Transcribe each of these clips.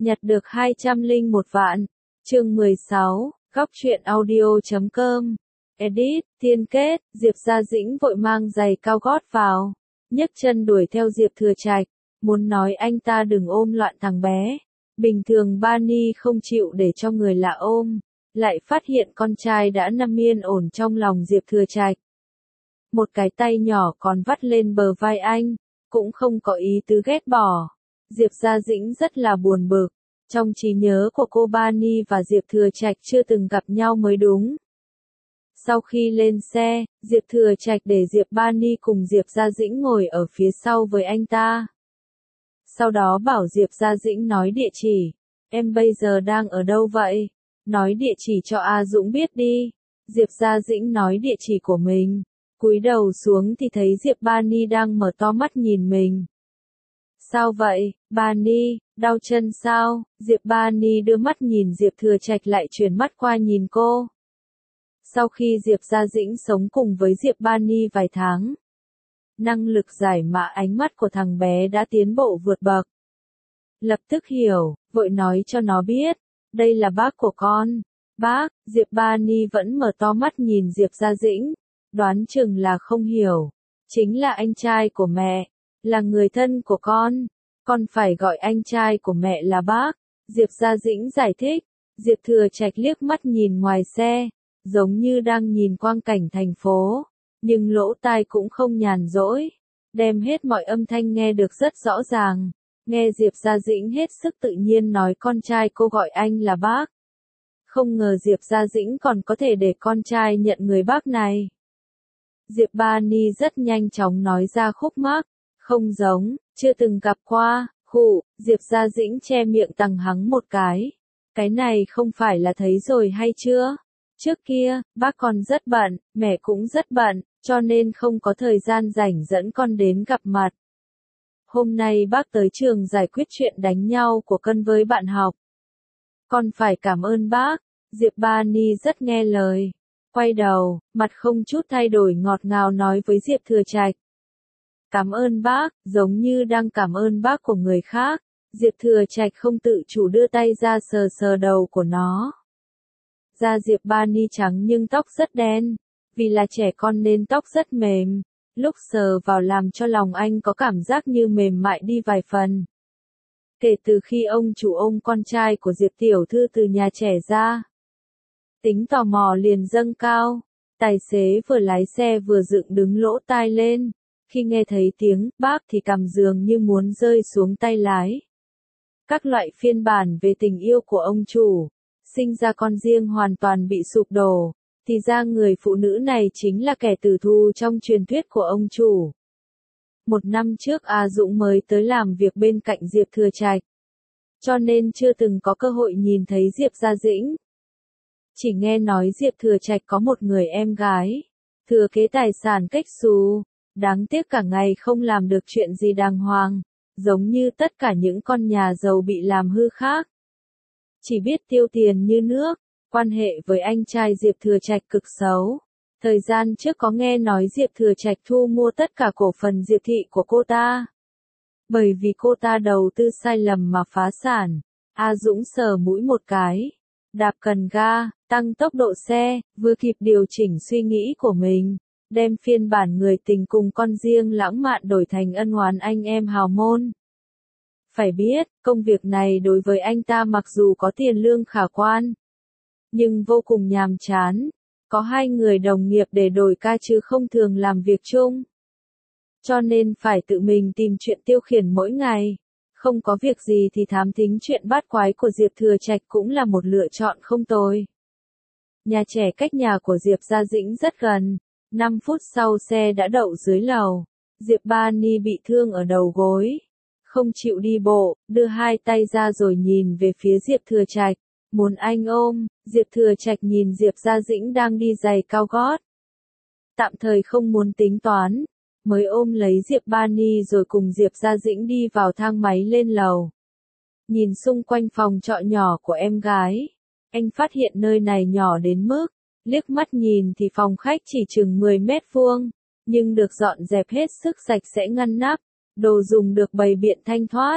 Nhặt được 201 vạn. Chương 16, góc truyện audio.com. Edit, tiên kết, Diệp Gia Dĩnh vội mang giày cao gót vào, nhấc chân đuổi theo Diệp Thừa Trạch, muốn nói anh ta đừng ôm loạn thằng bé. Bình thường Bani không chịu để cho người lạ ôm, lại phát hiện con trai đã nằm yên ổn trong lòng Diệp Thừa Trạch. Một cái tay nhỏ còn vắt lên bờ vai anh, cũng không có ý tứ ghét bỏ. Diệp Gia Dĩnh rất là buồn bực, trong trí nhớ của cô Bani và Diệp Thừa Trạch chưa từng gặp nhau mới đúng. Sau khi lên xe, Diệp Thừa Trạch để Diệp Bani cùng Diệp Gia Dĩnh ngồi ở phía sau với anh ta. Sau đó bảo Diệp Gia Dĩnh nói địa chỉ. Em bây giờ đang ở đâu vậy? Nói địa chỉ cho A Dũng biết đi. Diệp Gia Dĩnh nói địa chỉ của mình. Cúi đầu xuống thì thấy Diệp Bani đang mở to mắt nhìn mình. Sao vậy, Bani, đau chân sao? Diệp Bani đưa mắt nhìn Diệp Thừa Trạch lại chuyển mắt qua nhìn cô. Sau khi Diệp Gia Dĩnh sống cùng với Diệp Bani vài tháng, năng lực giải mã ánh mắt của thằng bé đã tiến bộ vượt bậc. Lập tức hiểu, vội nói cho nó biết, đây là bác của con. Bác, Diệp Bani vẫn mở to mắt nhìn Diệp Gia Dĩnh, đoán chừng là không hiểu. Chính là anh trai của mẹ, là người thân của con phải gọi anh trai của mẹ là bác. Diệp Gia Dĩnh giải thích. Diệp Thừa Trạch liếc mắt nhìn ngoài xe, giống như đang nhìn quang cảnh thành phố, nhưng lỗ tai cũng không nhàn rỗi, đem hết mọi âm thanh nghe được rất rõ ràng. Nghe Diệp Gia Dĩnh hết sức tự nhiên nói con trai cô gọi anh là bác. Không ngờ Diệp Gia Dĩnh còn có thể để con trai nhận người bác này. Diệp Bani rất nhanh chóng nói ra khúc mắc, không giống, chưa từng gặp qua, khụ. Diệp Gia Dĩnh che miệng tằng hắng một cái này không phải là thấy rồi hay chưa? Trước kia, bác con rất bận, mẹ cũng rất bận, cho nên không có thời gian rảnh dẫn con đến gặp mặt. Hôm nay bác tới trường giải quyết chuyện đánh nhau của Cân với bạn học. Con phải cảm ơn bác. Diệp Bani rất nghe lời. Quay đầu, mặt không chút thay đổi ngọt ngào nói với Diệp Thừa Trạch. Cảm ơn bác, giống như đang cảm ơn bác của người khác. Diệp Thừa Trạch không tự chủ đưa tay ra sờ sờ đầu của nó. Da Diệp Bani trắng nhưng tóc rất đen, vì là trẻ con nên tóc rất mềm, lúc sờ vào làm cho lòng anh có cảm giác như mềm mại đi vài phần. Kể từ khi ông chủ ôm con trai của Diệp Tiểu Thư từ nhà trẻ ra, tính tò mò liền dâng cao. Tài xế vừa lái xe vừa dựng đứng lỗ tai lên, khi nghe thấy tiếng bác thì cằm dường như muốn rơi xuống tay lái. Các loại phiên bản về tình yêu của ông chủ, sinh ra con riêng hoàn toàn bị sụp đổ, thì ra người phụ nữ này chính là kẻ tử thù trong truyền thuyết của ông chủ. Một năm trước A Dũng mới tới làm việc bên cạnh Diệp Thừa Trạch, cho nên chưa từng có cơ hội nhìn thấy Diệp Gia Dĩnh. Chỉ nghe nói Diệp Thừa Trạch có một người em gái, thừa kế tài sản cách xù, đáng tiếc cả ngày không làm được chuyện gì đàng hoàng, giống như tất cả những con nhà giàu bị làm hư khác. Chỉ biết tiêu tiền như nước, quan hệ với anh trai Diệp Thừa Trạch cực xấu. Thời gian trước có nghe nói Diệp Thừa Trạch thu mua tất cả cổ phần Diệp Thị của cô ta. Bởi vì cô ta đầu tư sai lầm mà phá sản, A Dũng sờ mũi một cái, đạp cần ga, tăng tốc độ xe, vừa kịp điều chỉnh suy nghĩ của mình, đem phiên bản người tình cùng con riêng lãng mạn đổi thành ân oán anh em hào môn. Phải biết, công việc này đối với anh ta mặc dù có tiền lương khả quan, nhưng vô cùng nhàm chán. Có hai người đồng nghiệp để đổi ca chứ không thường làm việc chung. Cho nên phải tự mình tìm chuyện tiêu khiển mỗi ngày. Không có việc gì thì thám thính chuyện bát quái của Diệp Thừa Trạch cũng là một lựa chọn không tồi. Nhà trẻ cách nhà của Diệp Gia Dĩnh rất gần. 5 phút sau xe đã đậu dưới lầu. Diệp Bani bị thương ở đầu gối, không chịu đi bộ, đưa hai tay ra rồi nhìn về phía Diệp Thừa Trạch, muốn anh ôm. Diệp Thừa Trạch nhìn Diệp Gia Dĩnh đang đi giày cao gót, tạm thời không muốn tính toán, mới ôm lấy Diệp Bani rồi cùng Diệp Gia Dĩnh đi vào thang máy lên lầu. Nhìn xung quanh phòng trọ nhỏ của em gái, anh phát hiện nơi này nhỏ đến mức, liếc mắt nhìn thì phòng khách chỉ chừng 10 mét vuông, nhưng được dọn dẹp hết sức sạch sẽ ngăn nắp, đồ dùng được bày biện thanh thoát,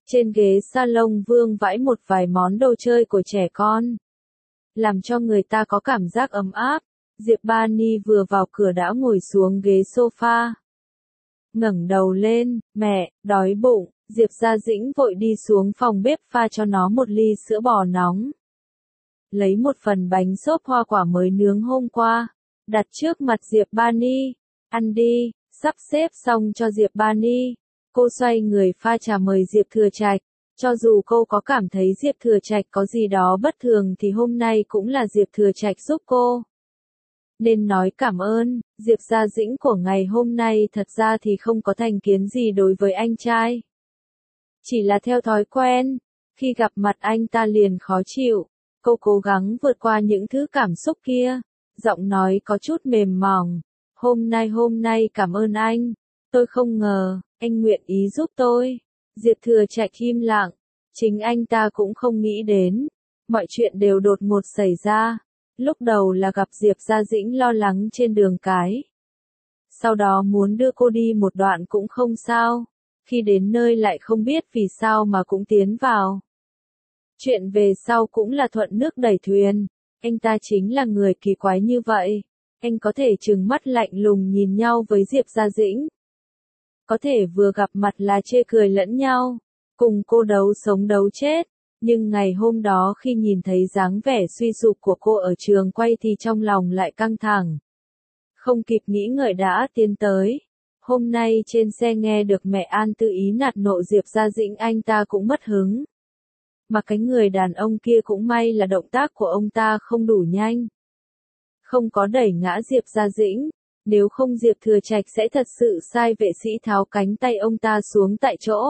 Trên ghế salon vương vãi một vài món đồ chơi của trẻ con, làm cho người ta có cảm giác ấm áp. Diệp Ba Ni vừa vào cửa đã ngồi xuống ghế sofa. Ngẩng đầu lên, mẹ, đói bụng. Diệp Gia Dĩnh vội đi xuống phòng bếp pha cho nó một ly sữa bò nóng. Lấy một phần bánh xốp hoa quả mới nướng hôm qua, đặt trước mặt Diệp Ba Ni. Ăn đi. Sắp xếp xong cho Diệp Ba Ni, cô xoay người pha trà mời Diệp Thừa Trạch. Cho dù cô có cảm thấy Diệp Thừa Trạch có gì đó bất thường thì hôm nay cũng là Diệp Thừa Trạch giúp cô. Nên nói cảm ơn. Diệp Gia Dĩnh của ngày hôm nay thật ra thì không có thành kiến gì đối với anh trai. Chỉ là theo thói quen, khi gặp mặt anh ta liền khó chịu. Cô cố gắng vượt qua những thứ cảm xúc kia, giọng nói có chút mềm mỏng. Hôm nay cảm ơn anh. Tôi không ngờ, anh nguyện ý giúp tôi. Diệp Thừa Trạch im lặng. Chính anh ta cũng không nghĩ đến. Mọi chuyện đều đột ngột xảy ra. Lúc đầu là gặp Diệp Gia Dĩnh lo lắng trên đường cái. Sau đó muốn đưa cô đi một đoạn cũng không sao. Khi đến nơi lại không biết vì sao mà cũng tiến vào. Chuyện về sau cũng là thuận nước đẩy thuyền. Anh ta chính là người kỳ quái như vậy. Anh có thể trừng mắt lạnh lùng nhìn nhau với Diệp Gia Dĩnh. Có thể vừa gặp mặt là chê cười lẫn nhau, cùng cô đấu sống đấu chết. Nhưng ngày hôm đó khi nhìn thấy dáng vẻ suy sụp của cô ở trường quay thì trong lòng lại căng thẳng. Không kịp nghĩ ngợi đã tiến tới. Hôm nay trên xe nghe được mẹ An tự ý nạt nộ Diệp Gia Dĩnh anh ta cũng mất hứng. Mà cái người đàn ông kia cũng may là động tác của ông ta không đủ nhanh. Không có đẩy ngã Diệp Gia Dĩnh, nếu không Diệp Thừa Trạch sẽ thật sự sai vệ sĩ tháo cánh tay ông ta xuống tại chỗ.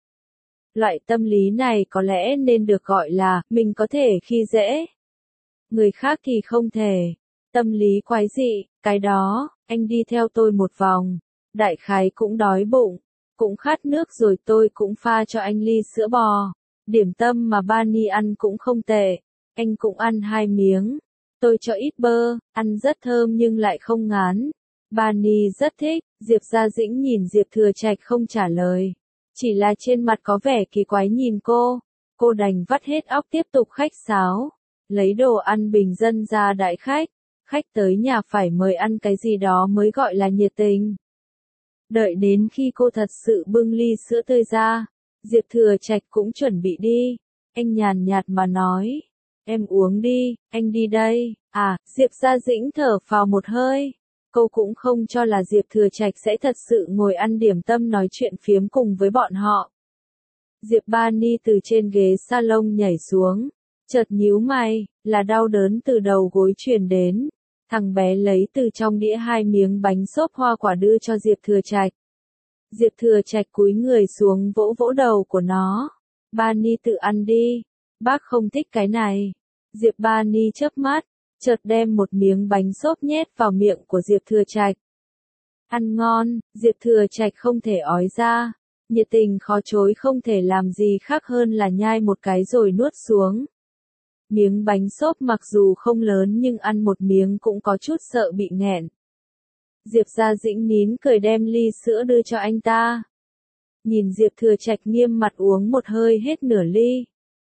Loại tâm lý này có lẽ nên được gọi là, mình có thể khi dễ. Người khác thì không thể. Tâm lý quái dị, cái đó, anh đi theo tôi một vòng. Đại khái cũng đói bụng, cũng khát nước rồi tôi cũng pha cho anh ly sữa bò. Điểm tâm mà Ba Ni ăn cũng không tệ, anh cũng ăn 2 miếng. Tôi cho ít bơ, ăn rất thơm nhưng lại không ngán. Ba Ni rất thích. Diệp Gia Dĩnh nhìn Diệp Thừa Trạch không trả lời. Chỉ là trên mặt có vẻ kỳ quái nhìn cô. Cô đành vắt hết óc tiếp tục khách sáo. Lấy đồ ăn bình dân ra đãi khách. Khách tới nhà phải mời ăn cái gì đó mới gọi là nhiệt tình. Đợi đến khi cô thật sự bưng ly sữa tươi ra, Diệp Thừa Trạch cũng chuẩn bị đi. Anh nhàn nhạt mà nói. Em uống đi, anh đi đây. À, Diệp Gia Dĩnh thở phào một hơi. Cô cũng không cho là Diệp Thừa Trạch sẽ thật sự ngồi ăn điểm tâm nói chuyện phiếm cùng với bọn họ. Diệp Ba Ni từ trên ghế salon nhảy xuống. Chợt nhíu mày, là đau đớn từ đầu gối truyền đến. Thằng bé lấy từ trong đĩa 2 miếng bánh xốp hoa quả đưa cho Diệp Thừa Trạch. Diệp Thừa Trạch cúi người xuống vỗ vỗ đầu của nó. Ba Ni tự ăn đi. Bác không thích cái này. Diệp Ba Ni chớp mắt, chợt đem một miếng bánh xốp nhét vào miệng của Diệp Thừa Trạch. Ăn ngon. Diệp Thừa Trạch không thể ói ra. Nhiệt tình khó chối không thể làm gì khác hơn là nhai một cái rồi nuốt xuống. Miếng bánh xốp mặc dù không lớn nhưng ăn một miếng cũng có chút sợ bị nghẹn. Diệp Gia Dĩnh nín cười đem ly sữa đưa cho anh ta. Nhìn Diệp Thừa Trạch nghiêm mặt uống một hơi hết nửa ly.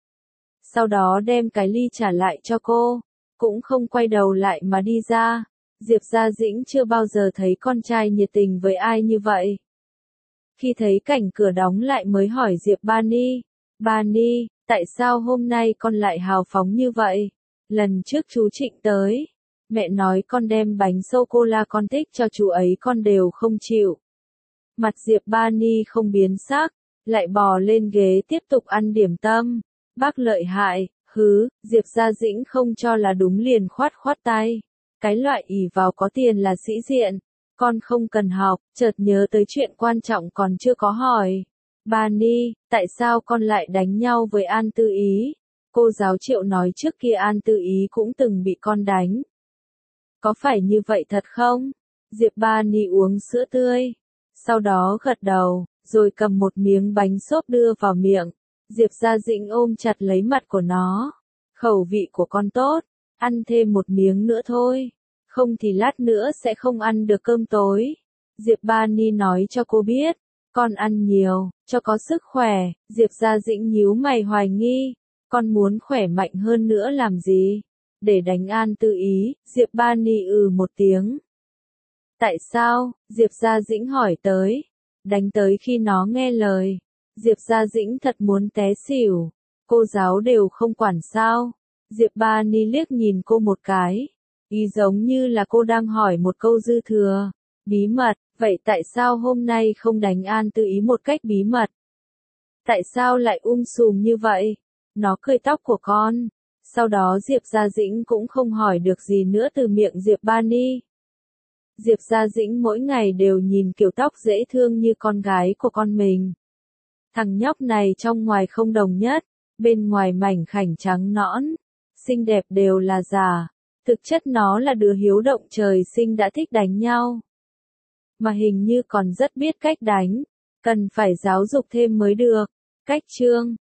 Sau đó đem cái ly trả lại cho cô, cũng không quay đầu lại mà đi ra. Diệp Gia Dĩnh chưa bao giờ thấy con trai nhiệt tình với ai như vậy. Khi thấy cảnh cửa đóng lại mới hỏi Diệp Ba Ni. Ba Ni, tại sao hôm nay con lại hào phóng như vậy? Lần trước chú Trịnh tới, mẹ nói con đem bánh sô-cô-la con thích cho chú ấy con đều không chịu. Mặt Diệp Ba Ni không biến sắc, lại bò lên ghế tiếp tục ăn điểm tâm. Bác lợi hại, hứ. Diệp Gia Dĩnh không cho là đúng liền khoát khoát tay. Cái loại ỷ vào có tiền là sĩ diện. Con không cần học. Chợt nhớ tới chuyện quan trọng còn chưa có hỏi. Ba Ni, tại sao con lại đánh nhau với An Tư Ý? Cô giáo Triệu nói trước kia An Tư Ý cũng từng bị con đánh. Có phải như vậy thật không? Diệp Ba Ni uống sữa tươi. Sau đó gật đầu, rồi cầm một miếng bánh xốp đưa vào miệng. Diệp Gia Dĩnh ôm chặt lấy mặt của nó. Khẩu vị của con tốt, ăn thêm một miếng nữa thôi. Không thì lát nữa sẽ không ăn được cơm tối. Diệp Ba Ni nói cho cô biết, Con ăn nhiều, cho có sức khỏe, Diệp Gia Dĩnh nhíu mày hoài nghi. Con muốn khỏe mạnh hơn nữa làm gì? Để đánh An Tư Ý, Diệp Ba Ni một tiếng. Tại sao? Diệp Gia Dĩnh hỏi tới. Đánh tới khi nó nghe lời. Diệp Gia Dĩnh thật muốn té xỉu. Cô giáo đều không quản sao? Diệp Ba Ni liếc nhìn cô một cái. Ý giống như là cô đang hỏi một câu dư thừa. Bí mật, vậy tại sao hôm nay không đánh An Tư Ý một cách bí mật? Tại sao lại sùm như vậy? Nó cười tóc của con. Sau đó Diệp Gia Dĩnh cũng không hỏi được gì nữa từ miệng Diệp Ba Ni. Diệp Gia Dĩnh mỗi ngày đều nhìn kiểu tóc dễ thương như con gái của con mình. Thằng nhóc này trong ngoài không đồng nhất, bên ngoài mảnh khảnh trắng nõn, xinh đẹp đều là giả. Thực chất nó là đứa hiếu động trời sinh đã thích đánh nhau. Mà hình như còn rất biết cách đánh, cần phải giáo dục thêm mới được. Cách chương